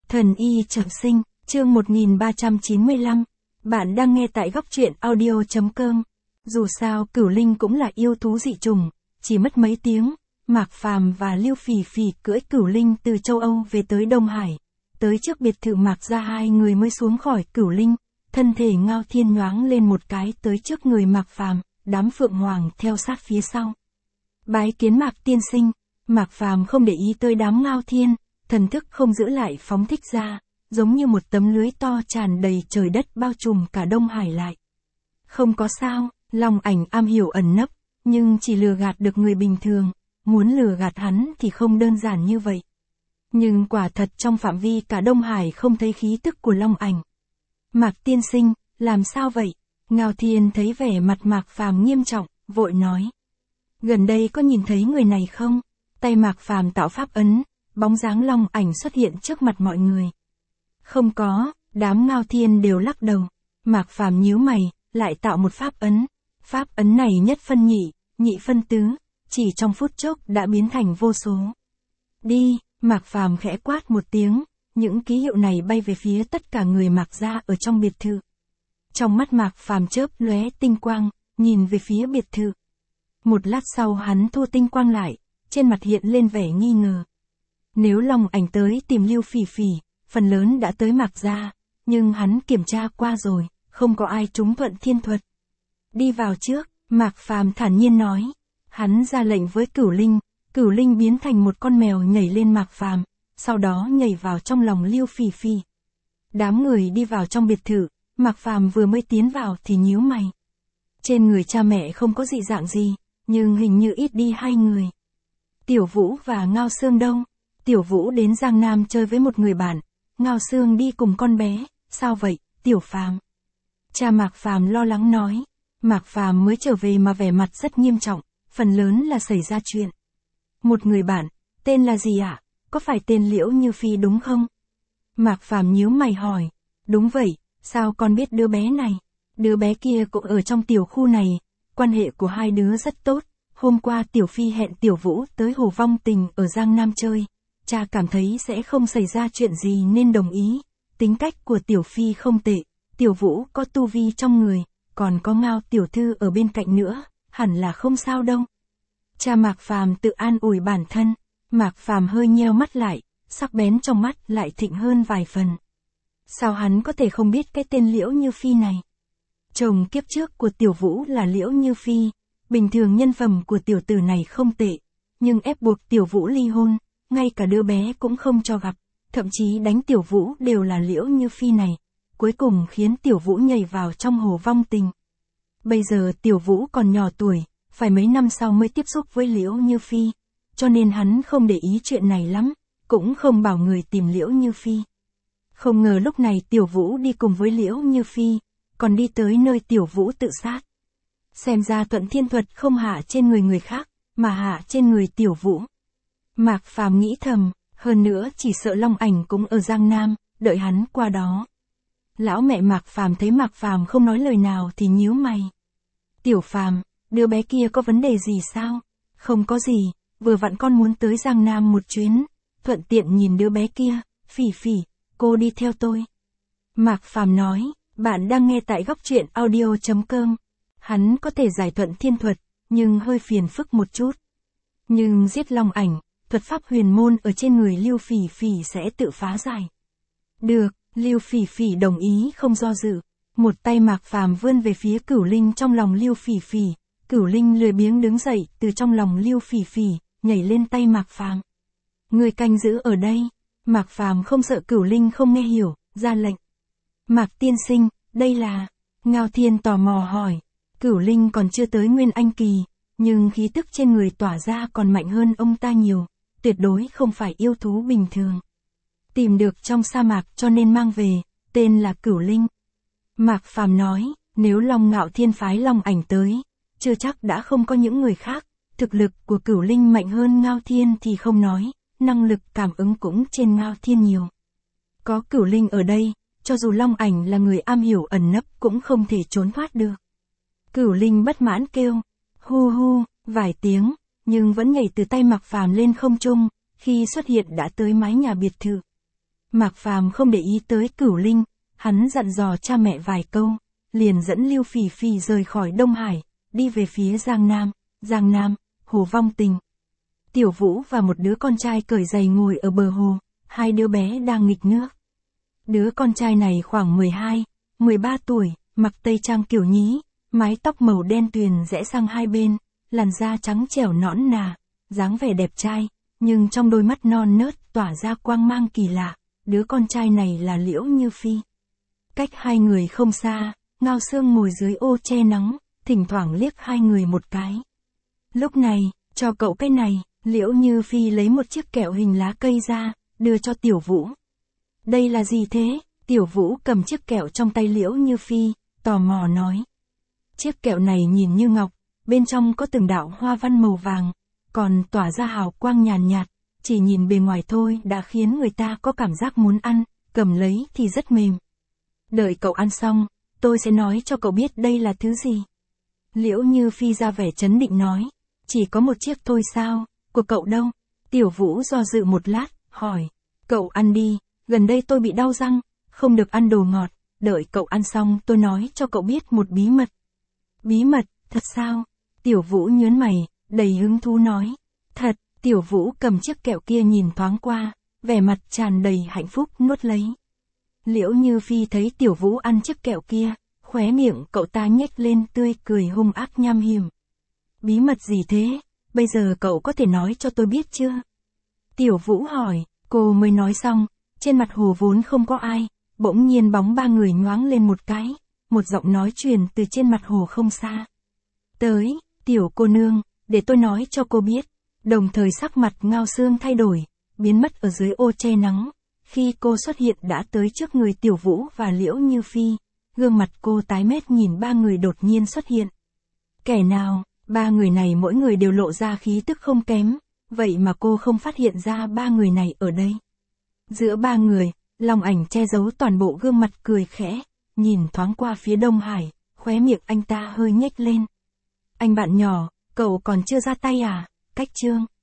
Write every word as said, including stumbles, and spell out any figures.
Thần y trọng sinh, chương một nghìn ba trăm chín mươi lăm. Bạn đang nghe tại góc truyện audio chấm com. Dù sao Cửu Linh cũng là yêu thú dị trùng, chỉ mất mấy tiếng, Mạc Phàm và Lưu Phỉ Phỉ cưỡi Cửu Linh từ châu Âu về tới Đông Hải. Tới trước biệt thự Mạc gia hai người mới xuống khỏi Cửu Linh, thân thể Ngao Thiên nhoáng lên một cái tới trước người Mạc Phàm, đám phượng hoàng theo sát phía sau. Bái kiến Mạc tiên sinh. Mạc Phàm không để ý tới đám Ngao Thiên, thần thức không giữ lại phóng thích ra, giống như một tấm lưới to tràn đầy trời đất bao trùm cả Đông Hải lại. Không có sao, Long Ảnh am hiểu ẩn nấp, nhưng chỉ lừa gạt được người bình thường, muốn lừa gạt hắn thì không đơn giản như vậy. Nhưng quả thật trong phạm vi cả Đông Hải không thấy khí tức của Long Ảnh. Mạc tiên sinh, làm sao vậy? Ngao Thiên thấy vẻ mặt Mạc Phàm nghiêm trọng, vội nói. Gần đây có nhìn thấy người này không? Tay Mạc Phàm tạo pháp ấn, bóng dáng Long Ảnh xuất hiện trước mặt mọi người. Không có, đám Ngao Thiên đều lắc đầu. Mạc Phàm nhíu mày, lại tạo một pháp ấn. Pháp ấn này nhất phân nhị, nhị phân tứ, chỉ trong phút chốc đã biến thành vô số. Đi, Mạc Phàm khẽ quát một tiếng, những ký hiệu này bay về phía tất cả người Mạc gia ở trong biệt thự. Trong mắt Mạc Phàm chớp lóe tinh quang, nhìn về phía biệt thự. Một lát sau hắn thu tinh quang lại, trên mặt hiện lên vẻ nghi ngờ. Nếu Long Ảnh tới tìm Lưu Phỉ Phỉ, phần lớn đã tới Mạc gia, nhưng hắn kiểm tra qua rồi, không có ai trúng thuận thiên thuật. Đi vào trước, Mạc Phàm thản nhiên nói. Hắn ra lệnh với Cửu Linh, Cửu Linh biến thành một con mèo nhảy lên Mạc Phàm, sau đó nhảy vào trong lòng Lưu Phỉ Phỉ. Đám người đi vào trong biệt thự, Mạc Phàm vừa mới tiến vào thì nhíu mày. Trên người cha mẹ không có dị dạng gì, nhưng hình như ít đi hai người. Tiểu Vũ và Ngao Sương đâu? Tiểu Vũ đến Giang Nam chơi với một người bạn, Ngao Sương đi cùng con bé, sao vậy, Tiểu Phàm? Cha Mạc Phàm lo lắng nói. Mạc Phàm mới trở về mà vẻ mặt rất nghiêm trọng, phần lớn là xảy ra chuyện. Một người bạn, tên là gì ạ? À? Có phải tên Liễu Như Phi đúng không? Mạc Phàm nhíu mày hỏi. Đúng vậy, sao con biết đứa bé này? Đứa bé kia cũng ở trong tiểu khu này, quan hệ của hai đứa rất tốt. Hôm qua Tiểu Phi hẹn Tiểu Vũ tới Hồ Vong Tình ở Giang Nam chơi. Cha cảm thấy sẽ không xảy ra chuyện gì nên đồng ý. Tính cách của Tiểu Phi không tệ, Tiểu Vũ có tu vi trong người, còn có Ngao tiểu thư ở bên cạnh nữa, hẳn là không sao đâu. Cha Mạc Phàm tự an ủi bản thân. Mạc Phàm hơi nheo mắt lại, sắc bén trong mắt lại thịnh hơn vài phần. Sao hắn có thể không biết cái tên Liễu Như Phi này? Chồng kiếp trước của Tiểu Vũ là Liễu Như Phi, bình thường nhân phẩm của tiểu tử này không tệ, nhưng ép buộc Tiểu Vũ ly hôn, ngay cả đứa bé cũng không cho gặp, thậm chí đánh Tiểu Vũ đều là Liễu Như Phi này, cuối cùng khiến Tiểu Vũ nhảy vào trong Hồ Vong Tình. Bây giờ Tiểu Vũ còn nhỏ tuổi, phải mấy năm sau mới tiếp xúc với Liễu Như Phi, cho nên hắn không để ý chuyện này lắm, cũng không bảo người tìm Liễu Như Phi. Không ngờ lúc này Tiểu Vũ đi cùng với Liễu Như Phi, còn đi tới nơi Tiểu Vũ tự sát. Xem ra thuận thiên thuật không hạ trên người người khác, mà hạ trên người Tiểu Vũ. Mạc Phàm nghĩ thầm, hơn nữa chỉ sợ Long Ảnh cũng ở Giang Nam, đợi hắn qua đó. Lão mẹ Mạc Phàm thấy Mạc Phàm không nói lời nào thì nhíu mày. Tiểu Phàm, đứa bé kia có vấn đề gì sao? Không có gì, vừa vặn con muốn tới Giang Nam một chuyến, thuận tiện nhìn đứa bé kia. Phỉ Phỉ, cô đi theo tôi. Mạc Phàm nói. Bạn đang nghe tại góc truyện audio chấm com. Hắn có thể giải thuận thiên thuật, nhưng hơi phiền phức một chút. Nhưng giết Long Ảnh, thuật pháp huyền môn ở trên người Lưu Phỉ Phỉ sẽ tự phá giải. Được, Lưu Phỉ Phỉ đồng ý không do dự. Một tay Mạc Phàm vươn về phía Cửu Linh trong lòng Lưu Phỉ Phỉ. Cửu Linh lười biếng đứng dậy từ trong lòng Lưu Phỉ Phỉ, nhảy lên tay Mạc Phàm. Người canh giữ ở đây. Mạc Phàm không sợ Cửu Linh không nghe hiểu, ra lệnh. Mạc tiên sinh, đây là... Ngao Thiên tò mò hỏi. Cửu Linh còn chưa tới Nguyên Anh kỳ, nhưng khí tức trên người tỏa ra còn mạnh hơn ông ta nhiều, tuyệt đối không phải yêu thú bình thường. Tìm được trong sa mạc cho nên mang về, tên là Cửu Linh. Mạc Phàm nói, nếu Long Ngạo Thiên phái Long Ảnh tới, chưa chắc đã không có những người khác, thực lực của Cửu Linh mạnh hơn Ngao Thiên thì không nói, năng lực cảm ứng cũng trên Ngao Thiên nhiều. Có Cửu Linh ở đây, cho dù Long Ảnh là người am hiểu ẩn nấp cũng không thể trốn thoát được. Cửu Linh bất mãn kêu, hu hu, vài tiếng, nhưng vẫn nhảy từ tay Mạc Phàm lên không trung, khi xuất hiện đã tới mái nhà biệt thự. Mạc Phàm không để ý tới Cửu Linh, hắn dặn dò cha mẹ vài câu, liền dẫn Lưu Phỉ Phỉ rời khỏi Đông Hải, đi về phía Giang Nam. Giang Nam, hồ Vong Tình. Tiểu Vũ và một đứa con trai cởi giày ngồi ở bờ hồ, hai đứa bé đang nghịch nước. Đứa con trai này khoảng mười hai, mười ba tuổi, mặc tây trang kiểu nhí, mái tóc màu đen tuyền rẽ sang hai bên, làn da trắng trẻo nõn nà, dáng vẻ đẹp trai, nhưng trong đôi mắt non nớt tỏa ra quang mang kỳ lạ. Đứa con trai này là Liễu Như Phi. Cách hai người không xa, Ngao Sương ngồi dưới ô che nắng, thỉnh thoảng liếc hai người một cái. Lúc này, cho cậu cái này, Liễu Như Phi lấy một chiếc kẹo hình lá cây ra, đưa cho Tiểu Vũ. Đây là gì thế? Tiểu Vũ cầm chiếc kẹo trong tay Liễu Như Phi, tò mò nói. Chiếc kẹo này nhìn như ngọc, bên trong có từng đạo hoa văn màu vàng, còn tỏa ra hào quang nhàn nhạt, chỉ nhìn bề ngoài thôi đã khiến người ta có cảm giác muốn ăn, cầm lấy thì rất mềm. Đợi cậu ăn xong, tôi sẽ nói cho cậu biết đây là thứ gì. Liễu Như Phi ra vẻ trấn định nói, chỉ có một chiếc thôi sao, của cậu đâu? Tiểu Vũ do dự một lát, hỏi, cậu ăn đi, gần đây tôi bị đau răng, không được ăn đồ ngọt, đợi cậu ăn xong tôi nói cho cậu biết một bí mật. Bí mật, thật sao? Tiểu Vũ nhớn mày, đầy hứng thú nói, thật. Tiểu Vũ cầm chiếc kẹo kia nhìn thoáng qua, vẻ mặt tràn đầy hạnh phúc nuốt lấy. Liễu Như Phi thấy Tiểu Vũ ăn chiếc kẹo kia, khóe miệng cậu ta nhếch lên tươi cười hung ác nham hiểm. Bí mật gì thế? Bây giờ cậu có thể nói cho tôi biết chưa? Tiểu Vũ hỏi, cô mới nói xong, trên mặt hồ vốn không có ai, bỗng nhiên bóng ba người nhoáng lên một cái, một giọng nói truyền từ trên mặt hồ không xa. Tới, Tiểu cô nương, để tôi nói cho cô biết. Đồng thời sắc mặt Ngao Sương thay đổi, biến mất ở dưới ô che nắng. Khi cô xuất hiện đã tới trước người Tiểu Vũ và Liễu Như Phi, gương mặt cô tái mét nhìn ba người đột nhiên xuất hiện. Kẻ nào? Ba người này mỗi người đều lộ ra khí tức không kém, vậy mà cô không phát hiện ra ba người này ở đây. Giữa ba người, Long Ảnh che giấu toàn bộ gương mặt cười khẽ, nhìn thoáng qua phía Đông Hải, khóe miệng anh ta hơi nhếch lên. Anh bạn nhỏ, cậu còn chưa ra tay à? Cách chương